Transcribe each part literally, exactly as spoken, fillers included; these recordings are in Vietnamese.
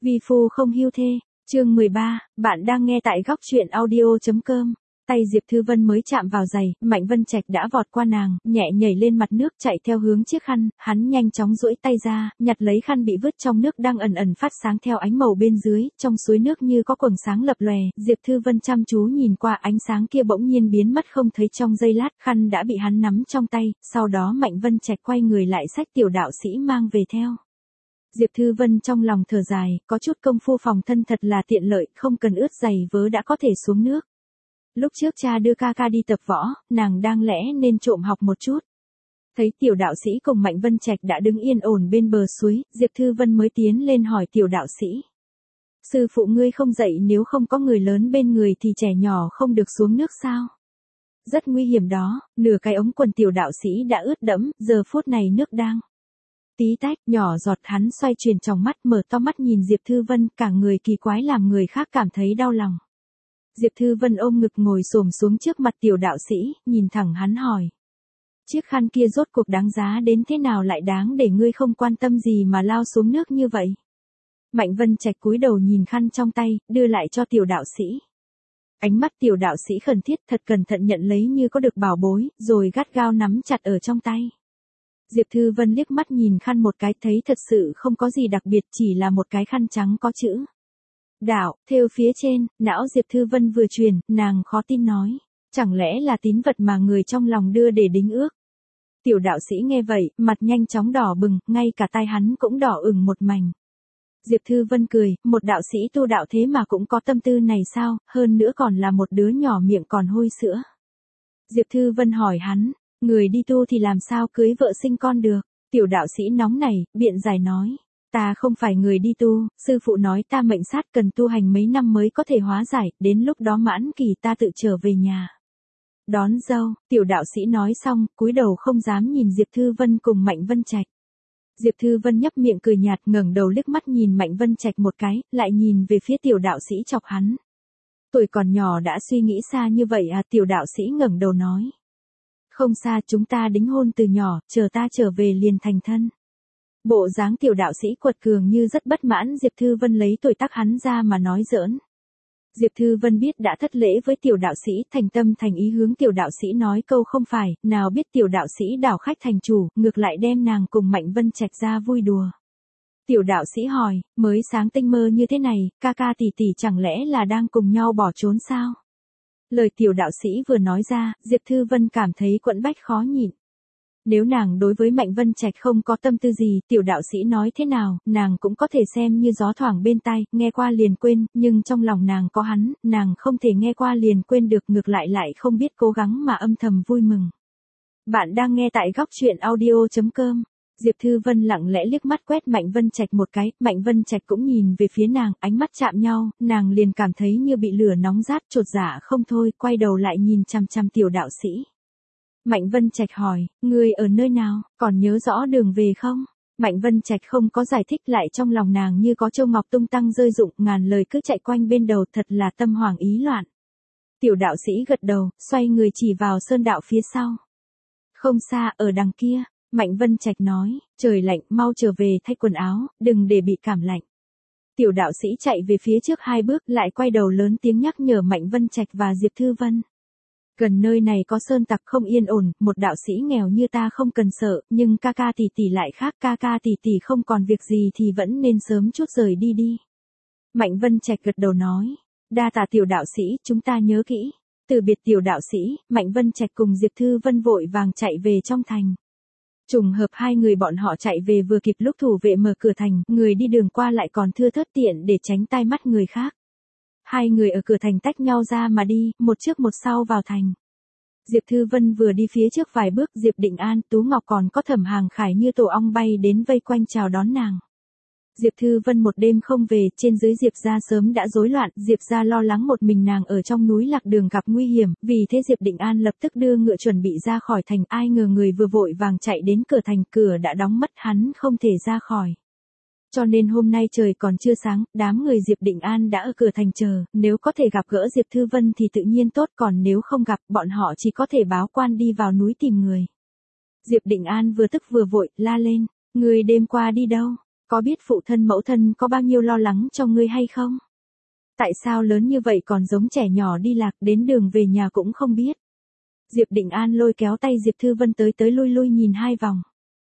Vi phu không hưu thê, chương mười ba, bạn đang nghe tại góc truyện audio.com. Tay Diệp Thư Vân mới chạm vào giày, Mạnh Vân Trạch đã vọt qua nàng, nhẹ nhảy lên mặt nước chạy theo hướng chiếc khăn, hắn nhanh chóng duỗi tay ra, nhặt lấy khăn bị vứt trong nước đang ẩn ẩn phát sáng theo ánh màu bên dưới, trong suối nước như có quầng sáng lập lòe, Diệp Thư Vân chăm chú nhìn qua ánh sáng kia bỗng nhiên biến mất không thấy trong giây lát, khăn đã bị hắn nắm trong tay, sau đó Mạnh Vân Trạch quay người lại xách tiểu đạo sĩ mang về theo. Diệp Thư Vân trong lòng thở dài, có chút công phu phòng thân thật là tiện lợi, không cần ướt giày vớ đã có thể xuống nước. Lúc trước cha đưa ca ca đi tập võ, nàng đang lẽ nên trộm học một chút. Thấy tiểu đạo sĩ cùng Mạnh Vân Trạch đã đứng yên ổn bên bờ suối, Diệp Thư Vân mới tiến lên hỏi tiểu đạo sĩ. Sư phụ ngươi không dạy nếu không có người lớn bên người thì trẻ nhỏ không được xuống nước sao? Rất nguy hiểm đó, nửa cái ống quần tiểu đạo sĩ đã ướt đẫm, giờ phút này nước đang tí tách, nhỏ giọt. Hắn xoay chuyển tròng mắt, mở to mắt nhìn Diệp Thư Vân, cả người kỳ quái làm người khác cảm thấy đau lòng. Diệp Thư Vân ôm ngực ngồi xổm xuống trước mặt tiểu đạo sĩ, nhìn thẳng hắn hỏi. Chiếc khăn kia rốt cuộc đáng giá đến thế nào lại đáng để ngươi không quan tâm gì mà lao xuống nước như vậy? Mạnh Vân Trạch cúi đầu nhìn khăn trong tay, đưa lại cho tiểu đạo sĩ. Ánh mắt tiểu đạo sĩ khẩn thiết thật cẩn thận nhận lấy như có được bảo bối, rồi gắt gao nắm chặt ở trong tay. Diệp Thư Vân liếc mắt nhìn khăn một cái thấy thật sự không có gì đặc biệt, chỉ là một cái khăn trắng có chữ đạo, thêu phía trên, não Diệp Thư Vân vừa truyền, nàng khó tin nói. Chẳng lẽ là tín vật mà người trong lòng đưa để đính ước? Tiểu đạo sĩ nghe vậy, mặt nhanh chóng đỏ bừng, ngay cả tai hắn cũng đỏ ửng một mảnh. Diệp Thư Vân cười, một đạo sĩ tu đạo thế mà cũng có tâm tư này sao, hơn nữa còn là một đứa nhỏ miệng còn hôi sữa. Diệp Thư Vân hỏi hắn, người đi tu thì làm sao cưới vợ sinh con được? Tiểu đạo sĩ nóng nảy, biện giải nói. Ta không phải người đi tu, sư phụ nói ta mệnh sát cần tu hành mấy năm mới có thể hóa giải, đến lúc đó mãn kỳ ta tự trở về nhà. Đón dâu, tiểu đạo sĩ nói xong, cúi đầu không dám nhìn Diệp Thư Vân cùng Mạnh Vân Trạch. Diệp Thư Vân nhấp miệng cười nhạt, ngẩng đầu liếc mắt nhìn Mạnh Vân Trạch một cái, lại nhìn về phía tiểu đạo sĩ chọc hắn. Tuổi còn nhỏ đã suy nghĩ xa như vậy à? Tiểu đạo sĩ ngẩng đầu nói. Không xa, chúng ta đính hôn từ nhỏ, chờ ta trở về liền thành thân. Bộ dáng tiểu đạo sĩ quật cường như rất bất mãn Diệp Thư Vân lấy tuổi tác hắn ra mà nói giỡn. Diệp Thư Vân biết đã thất lễ với tiểu đạo sĩ, thành tâm thành ý hướng tiểu đạo sĩ nói câu không phải, nào biết tiểu đạo sĩ đảo khách thành chủ, ngược lại đem nàng cùng Mạnh Vân Trạch ra vui đùa. Tiểu đạo sĩ hỏi, mới sáng tinh mơ như thế này, ca ca tỷ tỷ chẳng lẽ là đang cùng nhau bỏ trốn sao? Lời tiểu đạo sĩ vừa nói ra, Diệp Thư Vân cảm thấy quẫn bách khó nhịn. Nếu nàng đối với Mạnh Vân Trạch không có tâm tư gì, tiểu đạo sĩ nói thế nào, nàng cũng có thể xem như gió thoảng bên tai, nghe qua liền quên, nhưng trong lòng nàng có hắn, nàng không thể nghe qua liền quên được, ngược lại lại không biết cố gắng mà âm thầm vui mừng. Bạn đang nghe tại góc truyện audio.com. Diệp Thư Vân lặng lẽ liếc mắt quét Mạnh Vân Trạch một cái, Mạnh Vân Trạch cũng nhìn về phía nàng, ánh mắt chạm nhau, nàng liền cảm thấy như bị lửa nóng rát, chột dạ không thôi, quay đầu lại nhìn chằm chằm tiểu đạo sĩ. Mạnh Vân Trạch hỏi, ngươi ở nơi nào, còn nhớ rõ đường về không? Mạnh Vân Trạch không có giải thích, lại trong lòng nàng như có châu ngọc tung tăng rơi rụng, ngàn lời cứ chạy quanh bên đầu, thật là tâm hoảng ý loạn. Tiểu đạo sĩ gật đầu, xoay người chỉ vào sơn đạo phía sau. Không xa, ở đằng kia, Mạnh Vân Trạch nói, trời lạnh, mau trở về thay quần áo, đừng để bị cảm lạnh. Tiểu đạo sĩ chạy về phía trước hai bước, lại quay đầu lớn tiếng nhắc nhở Mạnh Vân Trạch và Diệp Thư Vân. Gần nơi này có sơn tặc không yên ổn, một đạo sĩ nghèo như ta không cần sợ, nhưng ca ca tỷ tỷ lại khác, ca ca tỷ tỷ không còn việc gì thì vẫn nên sớm chút rời đi đi. Mạnh Vân Trạch gật đầu nói, đa tạ tiểu đạo sĩ, chúng ta nhớ kỹ. Từ biệt tiểu đạo sĩ, Mạnh Vân Trạch cùng Diệp Thư Vân vội vàng chạy về trong thành. Trùng hợp hai người bọn họ chạy về vừa kịp lúc thủ vệ mở cửa thành, người đi đường qua lại còn thưa thớt tiện để tránh tai mắt người khác. Hai người ở cửa thành tách nhau ra mà đi, một trước một sau vào thành. Diệp Thư Vân vừa đi phía trước vài bước, Diệp Định An, Tú Ngọc còn có Thẩm Hàng Khải như tổ ong bay đến vây quanh chào đón nàng. Diệp Thư Vân một đêm không về, trên dưới Diệp gia sớm đã rối loạn, Diệp gia lo lắng một mình nàng ở trong núi lạc đường gặp nguy hiểm, vì thế Diệp Định An lập tức đưa ngựa chuẩn bị ra khỏi thành, ai ngờ người vừa vội vàng chạy đến cửa thành, cửa đã đóng mất, hắn không thể ra khỏi. Cho nên hôm nay trời còn chưa sáng, đám người Diệp Định An đã ở cửa thành chờ, nếu có thể gặp gỡ Diệp Thư Vân thì tự nhiên tốt, còn nếu không gặp, bọn họ chỉ có thể báo quan đi vào núi tìm người. Diệp Định An vừa tức vừa vội, la lên, người đêm qua đi đâu? Có biết phụ thân mẫu thân có bao nhiêu lo lắng cho ngươi hay không? Tại sao lớn như vậy còn giống trẻ nhỏ đi lạc đến đường về nhà cũng không biết? Diệp Định An lôi kéo tay Diệp Thư Vân tới tới lui lui nhìn hai vòng.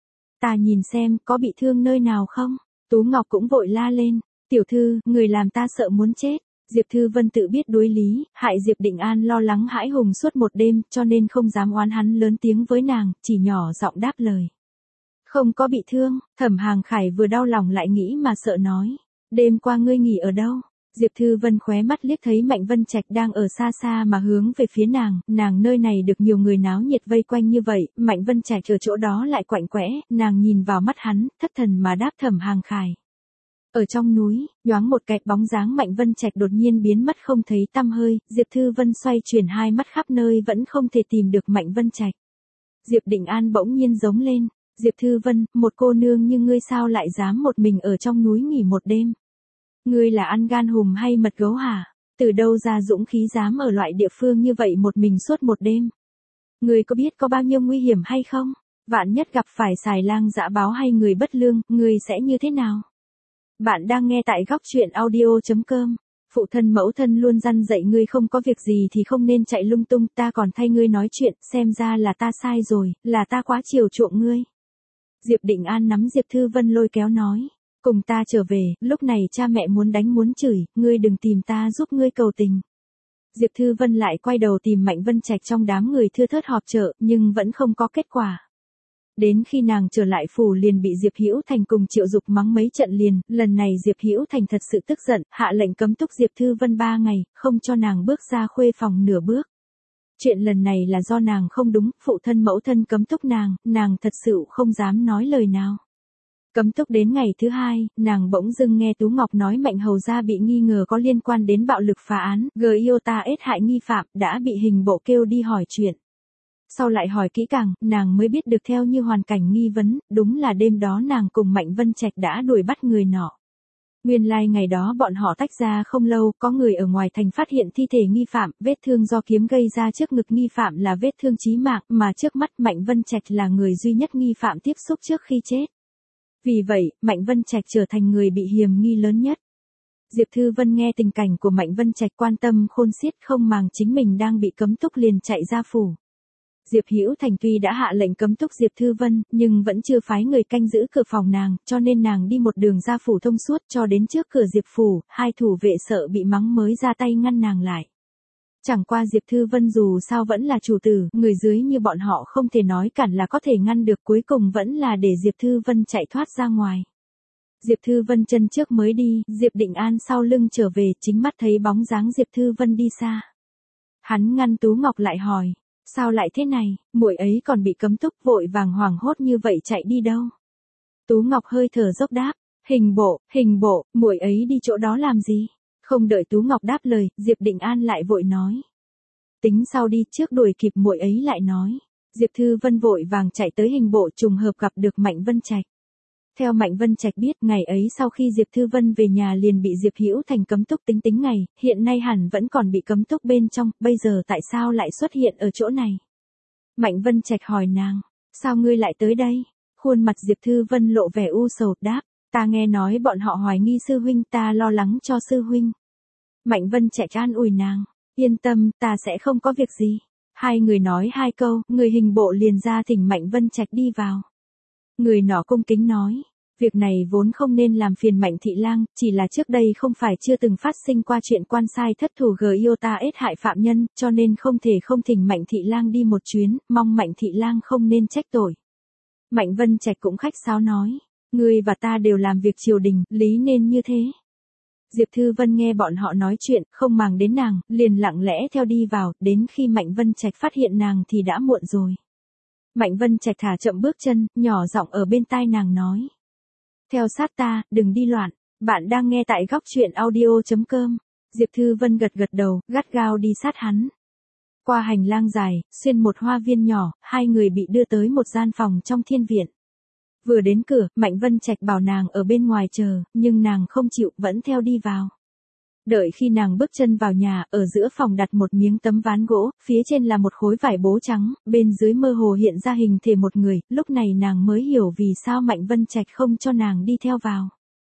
Ta nhìn xem có bị thương nơi nào không? Tú Ngọc cũng vội la lên. Tiểu thư, người làm ta sợ muốn chết. Diệp Thư Vân tự biết đối lý, hại Diệp Định An lo lắng hãi hùng suốt một đêm cho nên không dám oán hắn lớn tiếng với nàng, chỉ nhỏ giọng đáp lời. Không có bị thương, Thẩm Hàng Khải vừa đau lòng lại nghĩ mà sợ nói. Đêm qua ngươi nghỉ ở đâu? Diệp Thư Vân khóe mắt liếc thấy Mạnh Vân Trạch đang ở xa xa mà hướng về phía nàng, nàng nơi này được nhiều người náo nhiệt vây quanh như vậy, Mạnh Vân Trạch ở chỗ đó lại quạnh quẽ, nàng nhìn vào mắt hắn, thất thần mà đáp Thẩm Hàng Khải. Ở trong núi, nhoáng một cái bóng dáng Mạnh Vân Trạch đột nhiên biến mất không thấy tăm hơi, Diệp Thư Vân xoay chuyển hai mắt khắp nơi vẫn không thể tìm được Mạnh Vân Trạch. Diệp Định An bỗng nhiên giống lên, Diệp Thư Vân, một cô nương như ngươi sao lại dám một mình ở trong núi nghỉ một đêm? Ngươi là ăn gan hùm hay mật gấu hả? Từ đâu ra dũng khí dám ở loại địa phương như vậy một mình suốt một đêm? Ngươi có biết có bao nhiêu nguy hiểm hay không? Vạn nhất gặp phải xài lang dã báo hay người bất lương, ngươi sẽ như thế nào? Bạn đang nghe tại góc truyện audio chấm com. Phụ thân mẫu thân luôn răn dạy ngươi không có việc gì thì không nên chạy lung tung, ta còn thay ngươi nói chuyện, xem ra là ta sai rồi, là ta quá chiều chuộng ngươi. Diệp Định An nắm Diệp Thư Vân lôi kéo nói, cùng ta trở về, lúc này cha mẹ muốn đánh muốn chửi, ngươi đừng tìm ta giúp ngươi cầu tình. Diệp Thư Vân lại quay đầu tìm Mạnh Vân Trạch trong đám người thưa thớt họp chợ, nhưng vẫn không có kết quả. Đến khi nàng trở lại phủ liền bị Diệp Hữu Thành cùng Triệu Dục mắng mấy trận liền, lần này Diệp Hữu Thành thật sự tức giận, hạ lệnh cấm túc Diệp Thư Vân ba ngày, không cho nàng bước ra khuê phòng nửa bước. Chuyện lần này là do nàng không đúng, phụ thân mẫu thân cấm túc nàng, nàng thật sự không dám nói lời nào. Cấm túc đến ngày thứ hai, nàng bỗng dưng nghe Tú Ngọc nói Mạnh Hầu gia bị nghi ngờ có liên quan đến bạo lực phá án, Giota ết hại nghi phạm, đã bị hình bộ kêu đi hỏi chuyện. Sau lại hỏi kỹ càng, nàng mới biết được theo như hoàn cảnh nghi vấn, đúng là đêm đó nàng cùng Mạnh Vân Trạch đã đuổi bắt người nọ. Nguyên lai like ngày đó bọn họ tách ra không lâu, có người ở ngoài thành phát hiện thi thể nghi phạm, vết thương do kiếm gây ra trước ngực nghi phạm là vết thương chí mạng, mà trước mắt Mạnh Vân Trạch là người duy nhất nghi phạm tiếp xúc trước khi chết. Vì vậy, Mạnh Vân Trạch trở thành người bị hiềm nghi lớn nhất. Diệp Thư Vân nghe tình cảnh của Mạnh Vân Trạch quan tâm khôn xiết không màng chính mình đang bị cấm túc liền chạy ra phủ. Diệp Hữu Thành tuy đã hạ lệnh cấm túc Diệp Thư Vân, nhưng vẫn chưa phái người canh giữ cửa phòng nàng, cho nên nàng đi một đường ra phủ thông suốt cho đến trước cửa Diệp phủ, hai thủ vệ sợ bị mắng mới ra tay ngăn nàng lại. Chẳng qua Diệp Thư Vân dù sao vẫn là chủ tử, người dưới như bọn họ không thể nói cản là có thể ngăn được, cuối cùng vẫn là để Diệp Thư Vân chạy thoát ra ngoài. Diệp Thư Vân chân trước mới đi, Diệp Định An sau lưng trở về, chính mắt thấy bóng dáng Diệp Thư Vân đi xa. Hắn ngăn Tú Ngọc lại hỏi. Sao lại thế này, muội ấy còn bị cấm túc, vội vàng hoảng hốt như vậy chạy đi đâu? Tú Ngọc hơi thở dốc đáp, hình bộ, hình bộ, muội ấy đi chỗ đó làm gì? Không đợi Tú Ngọc đáp lời, Diệp Định An lại vội nói. Tính sau đi, trước đuổi kịp muội ấy lại nói. Diệp Thư Vân vội vàng chạy tới hình bộ trùng hợp gặp được Mạnh Vân Trạch. Theo Mạnh Vân Trạch biết, ngày ấy sau khi Diệp Thư Vân về nhà liền bị Diệp Hữu Thành cấm túc tính tính ngày, hiện nay hẳn vẫn còn bị cấm túc bên trong, bây giờ tại sao lại xuất hiện ở chỗ này? Mạnh Vân Trạch hỏi nàng, sao ngươi lại tới đây? Khuôn mặt Diệp Thư Vân lộ vẻ u sầu, đáp, ta nghe nói bọn họ hoài nghi sư huynh, ta lo lắng cho sư huynh. Mạnh Vân Trạch an ủi nàng, yên tâm, ta sẽ không có việc gì. Hai người nói hai câu, người hình bộ liền ra thỉnh Mạnh Vân Trạch đi vào. Người nọ cung kính nói, việc này vốn không nên làm phiền Mạnh thị lang, chỉ là trước đây không phải chưa từng phát sinh qua chuyện quan sai thất thủ Giota ết hại phạm nhân, cho nên không thể không thỉnh Mạnh thị lang đi một chuyến, mong Mạnh thị lang không nên trách tội. Mạnh Vân Trạch cũng khách sáo nói, ngươi và ta đều làm việc triều đình, lý nên như thế. Diệp Thư Vân nghe bọn họ nói chuyện, không màng đến nàng, liền lặng lẽ theo đi vào, đến khi Mạnh Vân Trạch phát hiện nàng thì đã muộn rồi. Mạnh Vân Trạch thả chậm bước chân, nhỏ giọng ở bên tai nàng nói. Theo sát ta, đừng đi loạn, bạn đang nghe tại góc truyện audio chấm com. Diệp Thư Vân gật gật đầu, gắt gao đi sát hắn. Qua hành lang dài, xuyên một hoa viên nhỏ, hai người bị đưa tới một gian phòng trong thiên viện. Vừa đến cửa, Mạnh Vân Trạch bảo nàng ở bên ngoài chờ, nhưng nàng không chịu, vẫn theo đi vào. Đợi khi nàng bước chân vào nhà, ở giữa phòng đặt một miếng tấm ván gỗ, phía trên là một khối vải bố trắng, bên dưới mơ hồ hiện ra hình thể một người, lúc này nàng mới hiểu vì sao Mạnh Vân Trạch không cho nàng đi theo vào.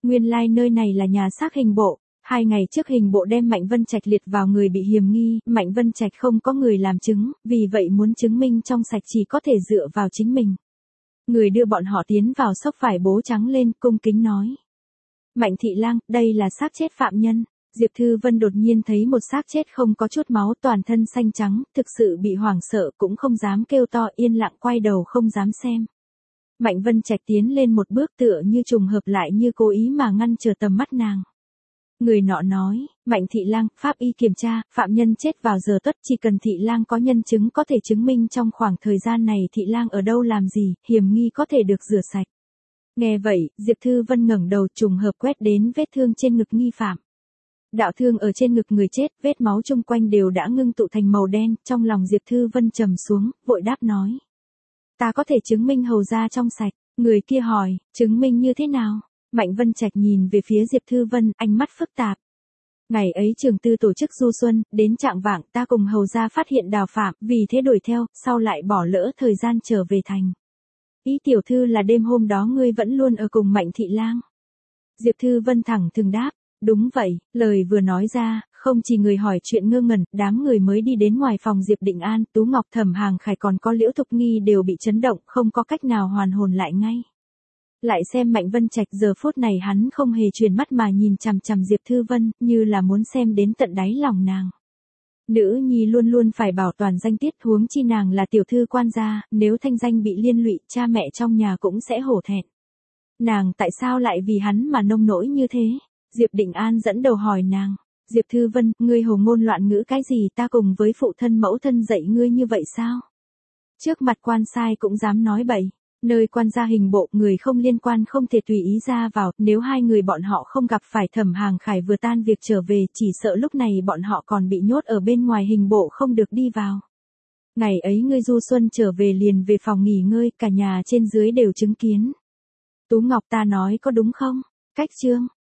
Nguyên lai like nơi này là nhà xác hình bộ. Hai ngày trước hình bộ đem Mạnh Vân Trạch liệt vào người bị hiềm nghi, Mạnh Vân Trạch không có người làm chứng, vì vậy muốn chứng minh trong sạch chỉ có thể dựa vào chính mình. Người đưa bọn họ tiến vào xốc vải bố trắng lên, cung kính nói. Mạnh thị lang, đây là xác chết phạm nhân. Diệp Thư Vân đột nhiên thấy một xác chết không có chút máu, toàn thân xanh trắng, thực sự bị hoảng sợ, cũng không dám kêu to, yên lặng quay đầu không dám xem. Mạnh Vân Trạch tiến lên một bước, tựa như trùng hợp lại như cố ý mà ngăn trở tầm mắt nàng. Người nọ nói, Mạnh thị lang, pháp y kiểm tra, phạm nhân chết vào giờ tuất, chỉ cần thị lang có nhân chứng có thể chứng minh trong khoảng thời gian này thị lang ở đâu làm gì, hiểm nghi có thể được rửa sạch. Nghe vậy, Diệp Thư Vân ngẩng đầu, trùng hợp quét đến vết thương trên ngực nghi phạm. Đạo thương ở trên ngực người chết, vết máu chung quanh đều đã ngưng tụ thành màu đen, trong lòng Diệp Thư Vân trầm xuống, vội đáp nói. Ta có thể chứng minh hầu ra trong sạch. Người kia hỏi, chứng minh như thế nào? Mạnh Vân Trạch nhìn về phía Diệp Thư Vân, ánh mắt phức tạp. Ngày ấy trường tư tổ chức du xuân, đến trạng vạng ta cùng hầu ra phát hiện đào phạm, vì thế đuổi theo, sau lại bỏ lỡ thời gian trở về thành. Ý tiểu thư là đêm hôm đó ngươi vẫn luôn ở cùng Mạnh thị lang. Diệp Thư Vân thẳng thừng đáp, đúng vậy, lời vừa nói ra, không chỉ người hỏi chuyện ngơ ngẩn, đám người mới đi đến ngoài phòng Diệp Định An, Tú Ngọc Thẩm Hàng Khải còn có Liễu Thục Nghi đều bị chấn động, không có cách nào hoàn hồn lại ngay. Lại xem Mạnh Vân Trạch giờ phút này hắn không hề chuyển mắt mà nhìn chằm chằm Diệp Thư Vân, như là muốn xem đến tận đáy lòng nàng. Nữ nhi luôn luôn phải bảo toàn danh tiết, huống chi nàng là tiểu thư quan gia, nếu thanh danh bị liên lụy, cha mẹ trong nhà cũng sẽ hổ thẹn. Nàng tại sao lại vì hắn mà nông nỗi như thế? Diệp Định An dẫn đầu hỏi nàng. Diệp Thư Vân, ngươi hồ ngôn loạn ngữ cái gì, ta cùng với phụ thân mẫu thân dạy ngươi như vậy sao? Trước mặt quan sai cũng dám nói bậy. Nơi quan gia hình bộ, người không liên quan không thể tùy ý ra vào, nếu hai người bọn họ không gặp phải Thẩm Hàng Khải vừa tan việc trở về, chỉ sợ lúc này bọn họ còn bị nhốt ở bên ngoài hình bộ không được đi vào. Ngày ấy ngươi du xuân trở về liền về phòng nghỉ ngơi, cả nhà trên dưới đều chứng kiến. Tú Ngọc, ta nói có đúng không? Cách chương